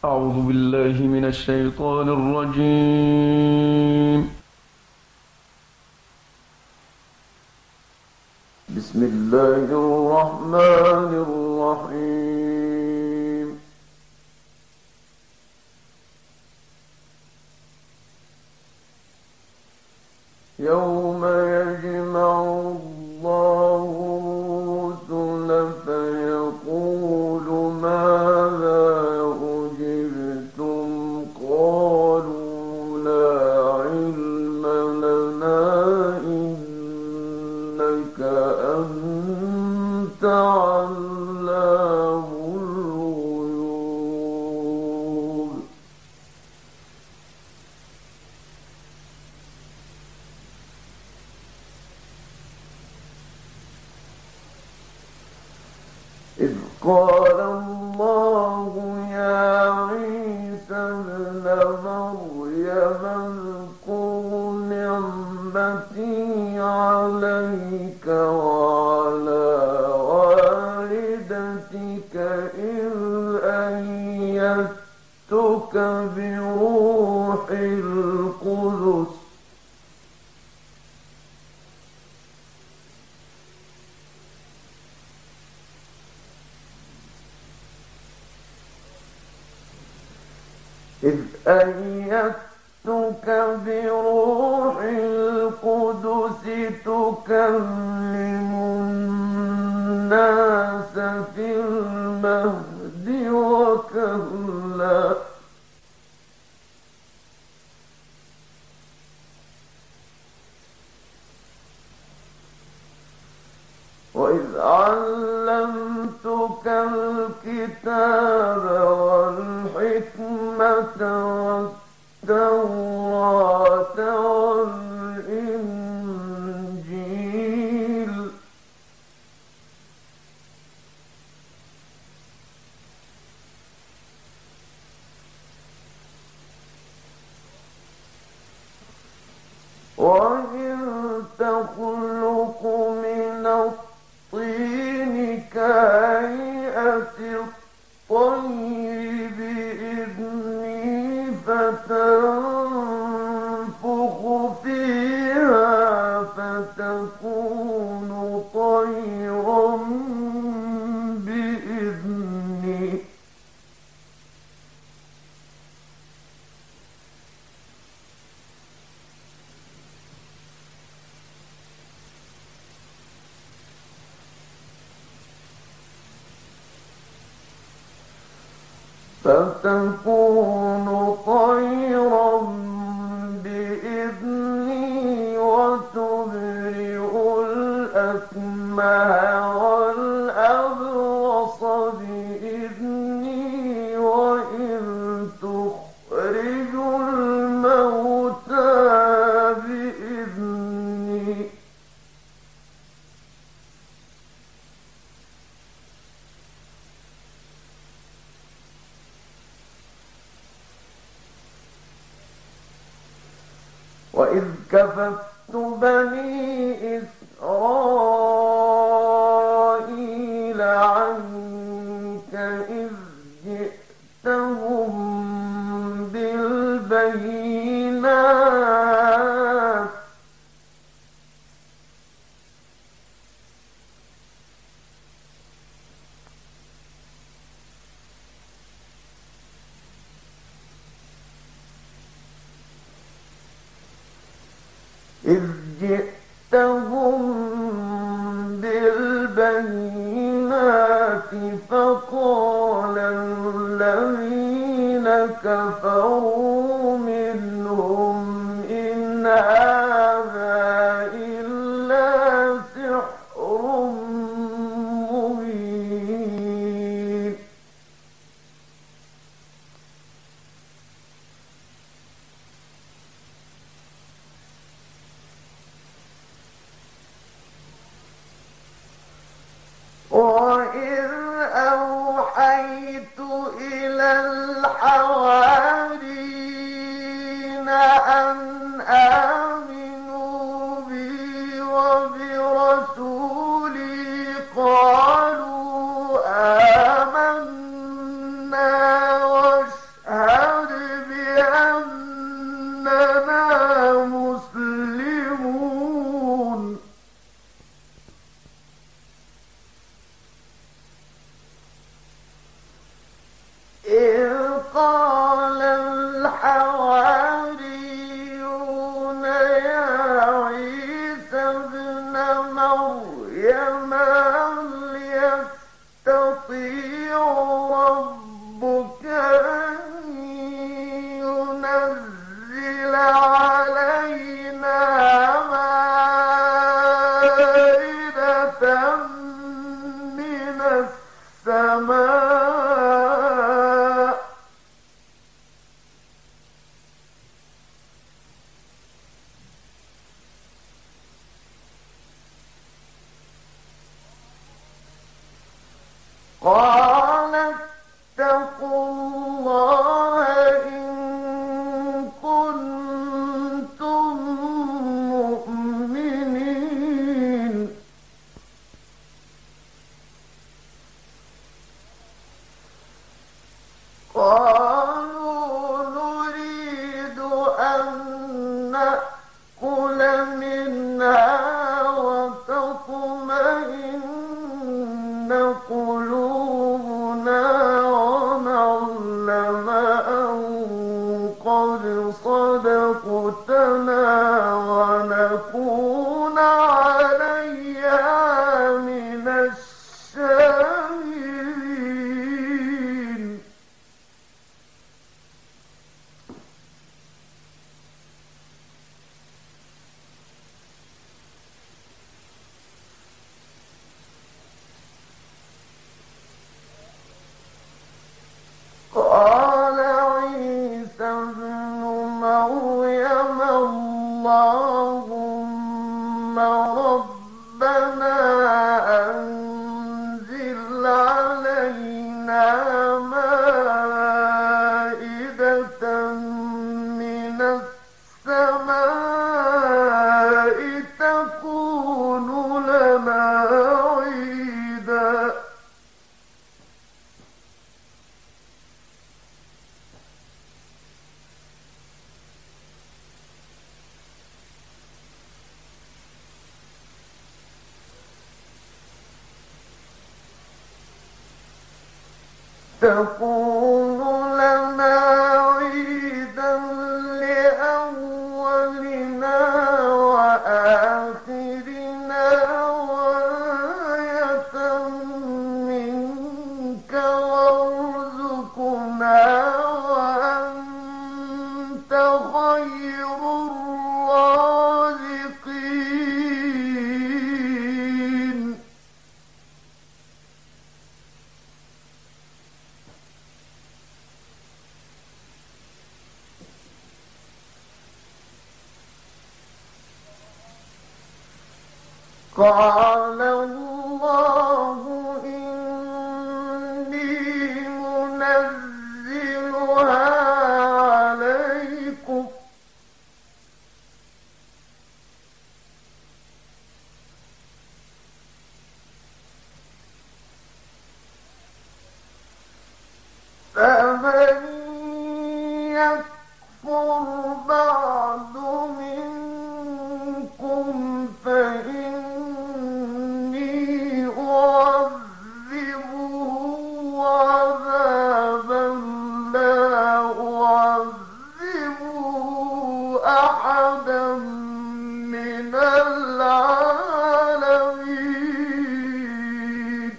أعوذ بالله من الشيطان الرجيم. بسم الله الرحمن الرحيم. يوم يجمع الله الرسل فيقول ماذا أجبتم قالوا لا علم لنا إنك أنت علام الغيوب. إذ قال الله يا عيسى ابن مريم اذكر نعمتي عليك وعلى والدتك إذ أيدتك بروح القدس تكلم الناس في المهد وكهلا وإذ علمتك الكتاب والحكمة والتوراة والإنجيل وإذ تخلق من الطين كهيئة الطير بإذني فتنفخ فيها فتكون طيرا بإذني وتبرئ الأكمه والأبرص بإذني وإذ تخرج الموتى بإذني وإذ كففت بني إسرائيل عنك إذ جئتهم بالبينات إذ جئتهم بالبينات فقال الذين كفروا منهم إن هذا إلا سحر مبين وإذ أوحيت إلى الحواريين قال اتقوا الله إن كنتم مؤمنين قالوا نريد أن نأكل منها وتطمئن قلوبنا ونعلم أن قد صدقتنا ونكون عليها من الشاهدين قال عيسى ابن مريم اللهم ربنا أنزل علينا مائدة من السماء تكون لنا عيدا لأولنا وآخرنا وآية منك وارزقنا وأنت خير الرازقين قال الله إني منزلها عليكم فمن يكفر بعد منكم فإني أعذبه عذابا لا أعذبه أحدا من العالمين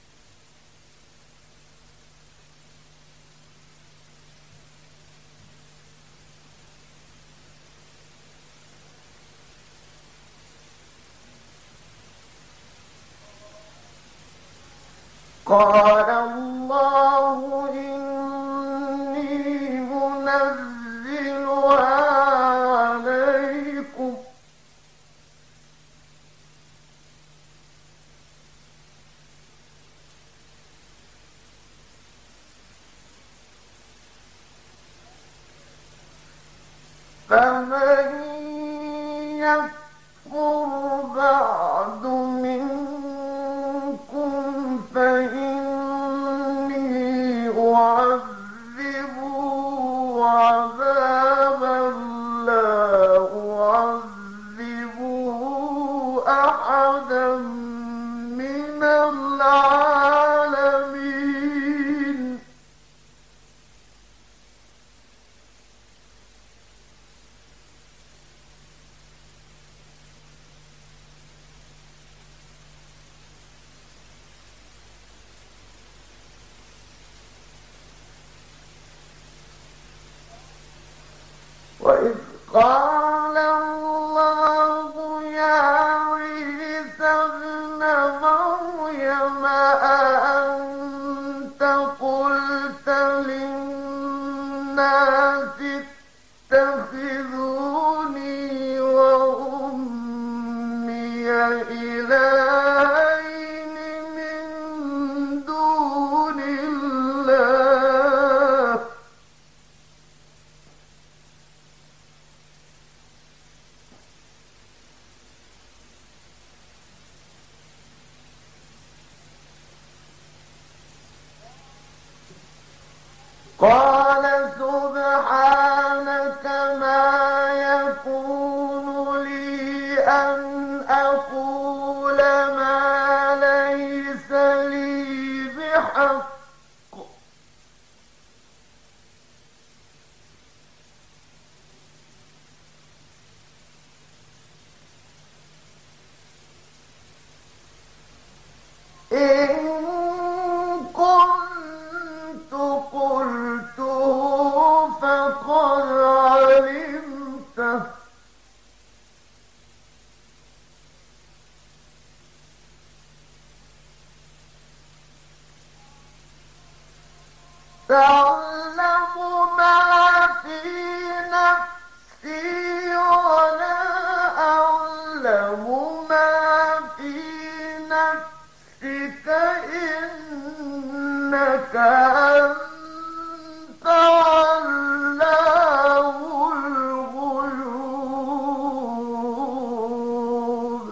قال الله إني منزلها عليكم فمن يكفر بعد منكم فإني أعذبه عذابا لا أعذبه أحدا من العالمين وإذ قال الله يا عيسى ابن مريم أأنت قلت للناس اتخذوني وأمي إلهين من دون قال سبحانك ما يكون لي أن أقول ما ليس لي بحق إن كنت قلته فقد علمته تعلم ما في نفسي ولا أعلم ما في نفسك إنك أنت علام الغيوب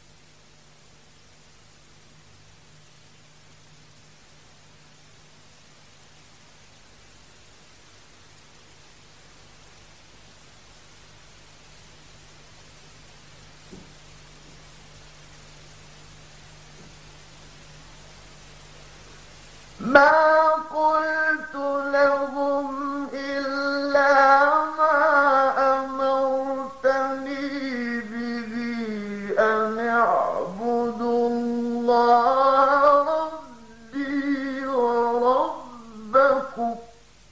ما قلت لهم إلا ما أمرتني به أن اعبدوا الله ربي وربكم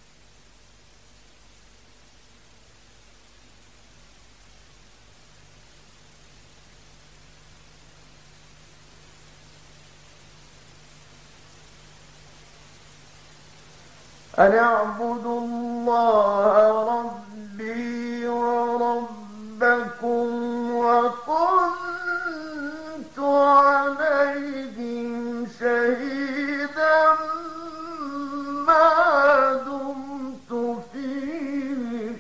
أن اعبدوا الله ربي وربكم وكنت عليهم شهيدا ما دمت فيهم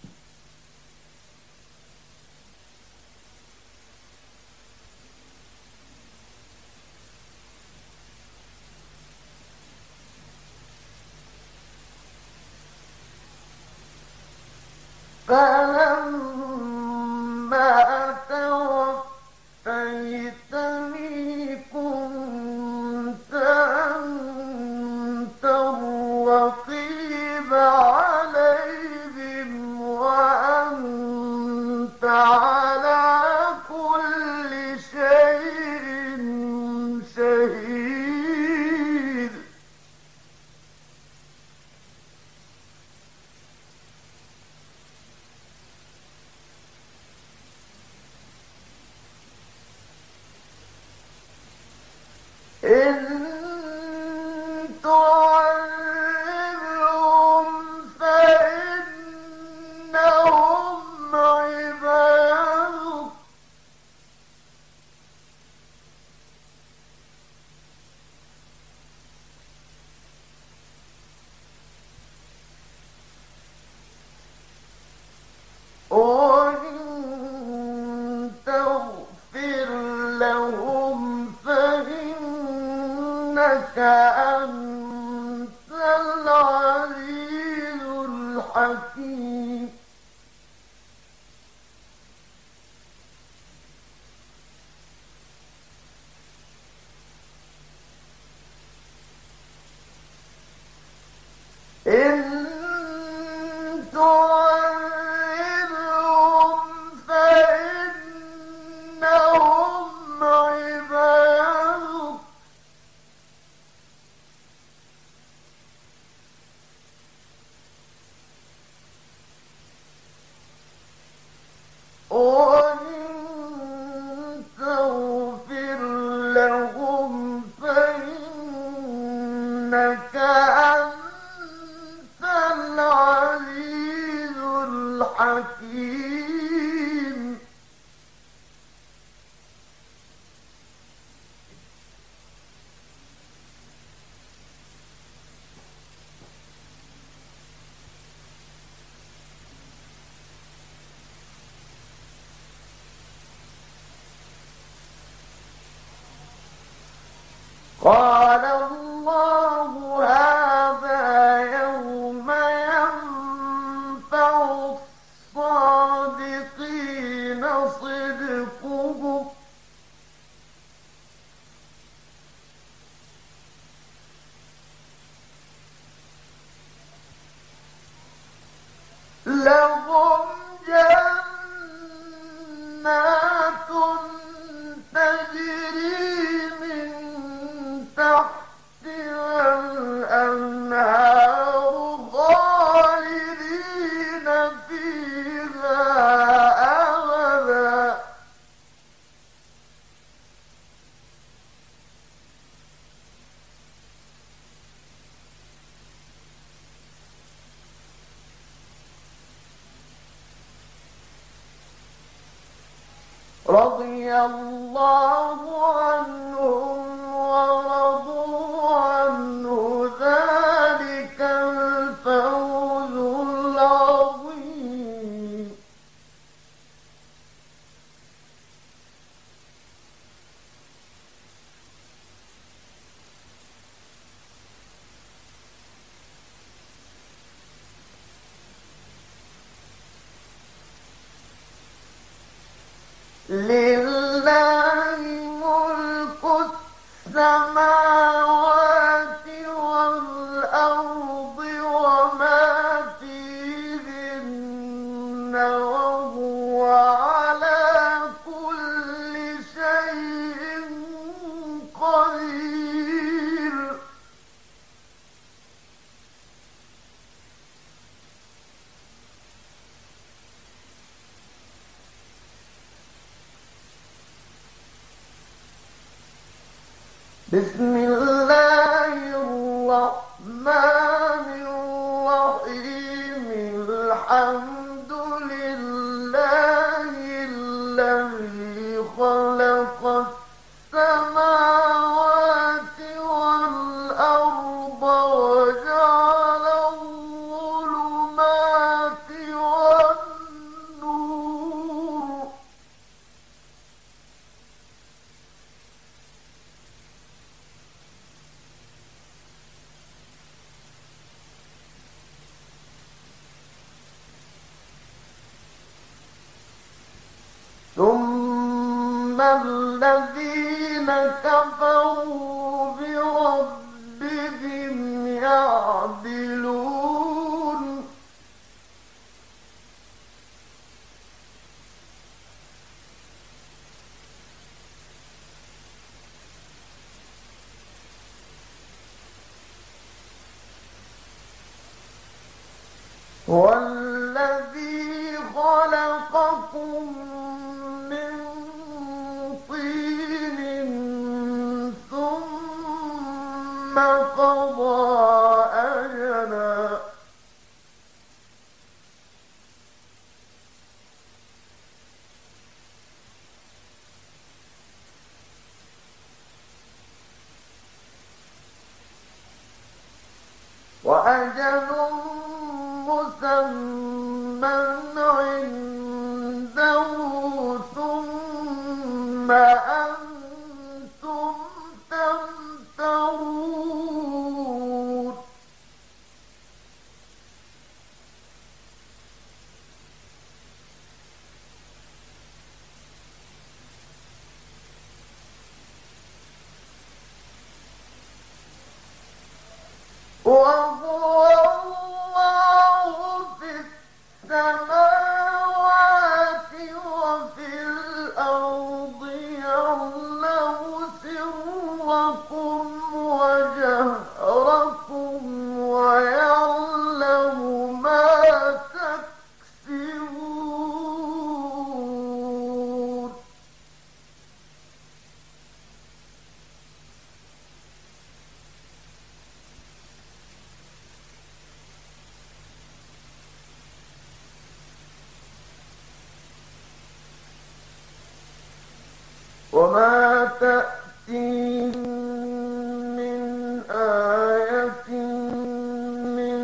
فلما توفيتني كنت أنت الرقيب عليهم وأنت على كل شيء شهيد إن تعذبهم فإنهم عبادك وإن تغفر لهم فإنك أنت العزيز الحكيم إن تعذبهم فإنهم عبادك وإن تغفر لهم فإنك أنت العزيز الحكيم قال الله هذا يوم لهم جنات تجري من تحتها الأنهار خالدين فيها أبدا. رضي الله عنهم ورضوا عنه ذلك الفوز العظيم. لله ملك السماوات والأرض وما فيهن وهو على كل شيء قدير. بسم الله الرحمن الرحيم. الحمد لله الذي خلق السماوات والأرض وجعل الظلمات والنور. ثم الذين كفروا بربهم يعدلون. والذي خلقكم من طين ثم قضى أجلا. وأجل مسمى عنده ثم أنتم تمترون. وهو الله في السماوات وفي الأرض يعلم سركم وجهركم ويعلم ما تكسبون. وما تأتيهم من آية من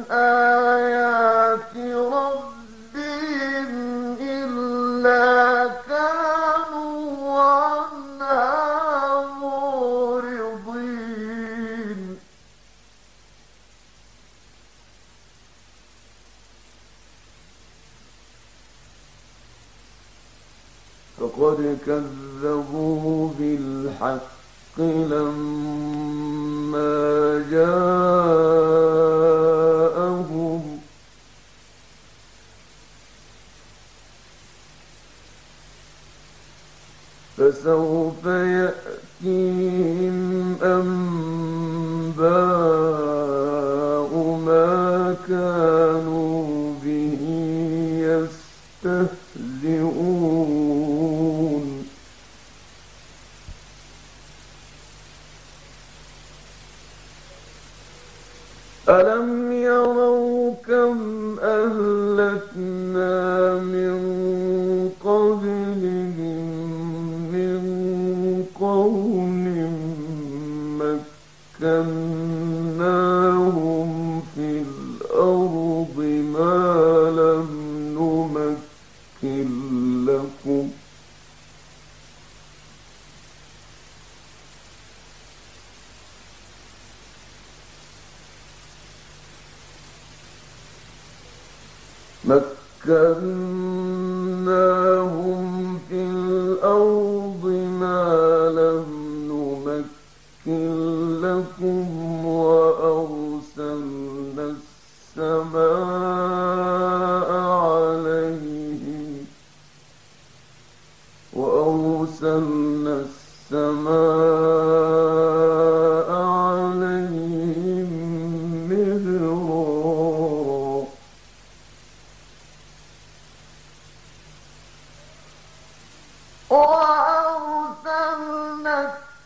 آيات ربهم إلا كانوا عنها معرضين. فقد كذبوا بالحق لما جاءهم فسوف يأتيهم أنباء ما كانوا به يستهزئون ألم يروا كم أهلكنا من قبلهم من قرن مكناهم في الأرض ما لم نمكن لكم وأرسلنا السماء عليهم مدرارا وأرسلنا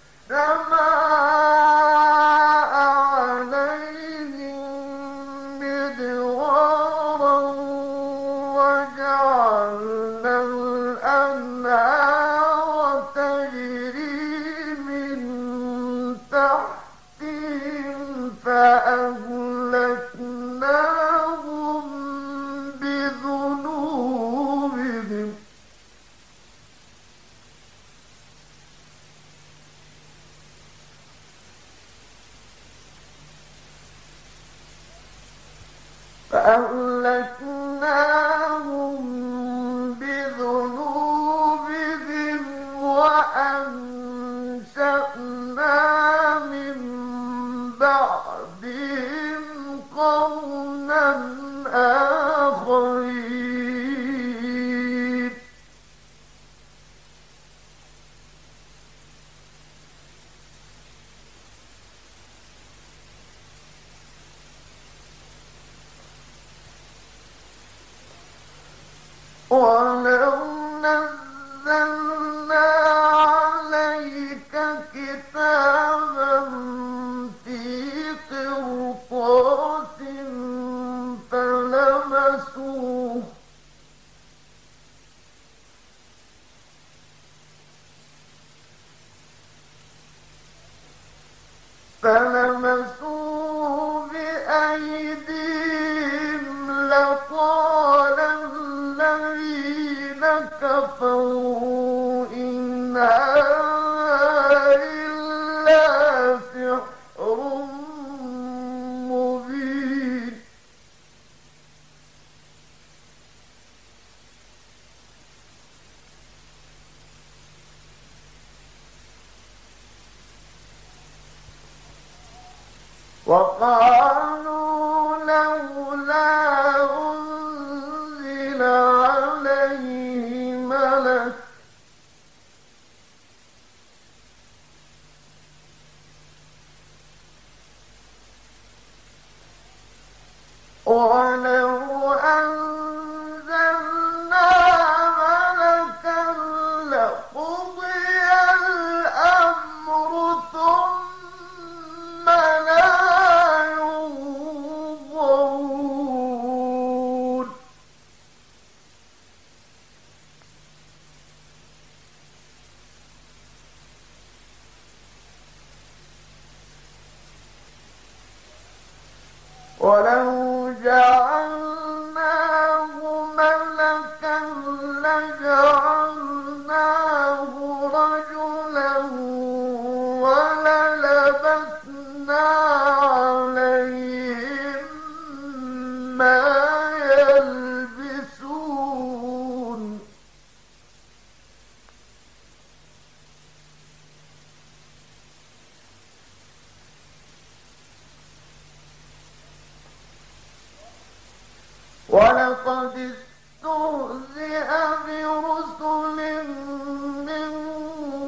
السماء عليهم مدرارا وجعلنا الأنهار تجري من تحتهم فأهلكناهم بذنوبهم وأنشأنا من بعدهم قرنا آخرين ولو نزلنا عليك كتابا في قرطاس فلمسوه بأيديهم لقال الذين كفروا إن هذا إلا سحر مبين وقالوا لولا أنزل عليه ملك ولو أنزلنا ملكا لقضي الأمر ثم لا ينظرون ولو جعلناه ملكا لجعلناه رجلا وللبسنا عليهم ما يلبسون ولقد استهزئ برسل من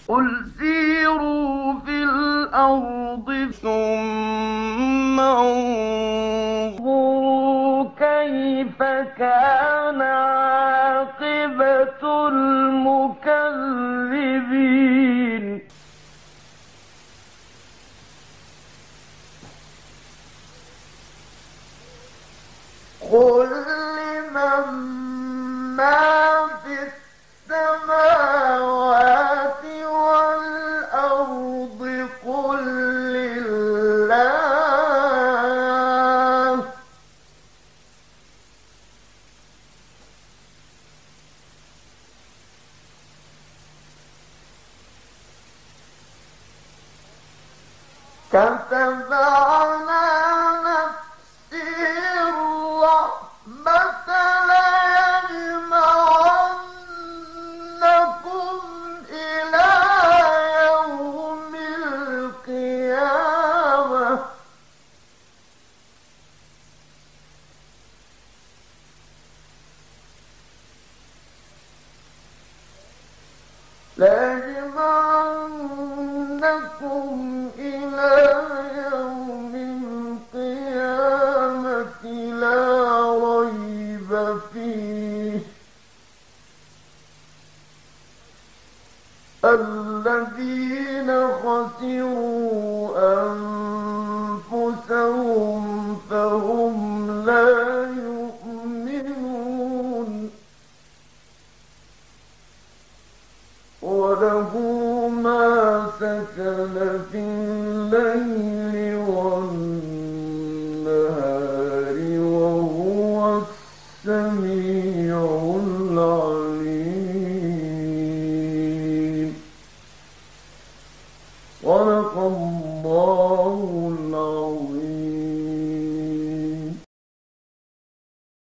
قل سيروا في الأرض ثم انظروا كيف كان عاقبة المكذبين قل لمن ما في السماوات والأرض قل لله كتب على نفسه الرحمة ليجمعنكم إلى يوم القيامة لا ريب فيه الذين خسروا أنفسهم فهم لا يؤمنون وله ما سكن في الليل والنهار وهو السميع العليم صدق الله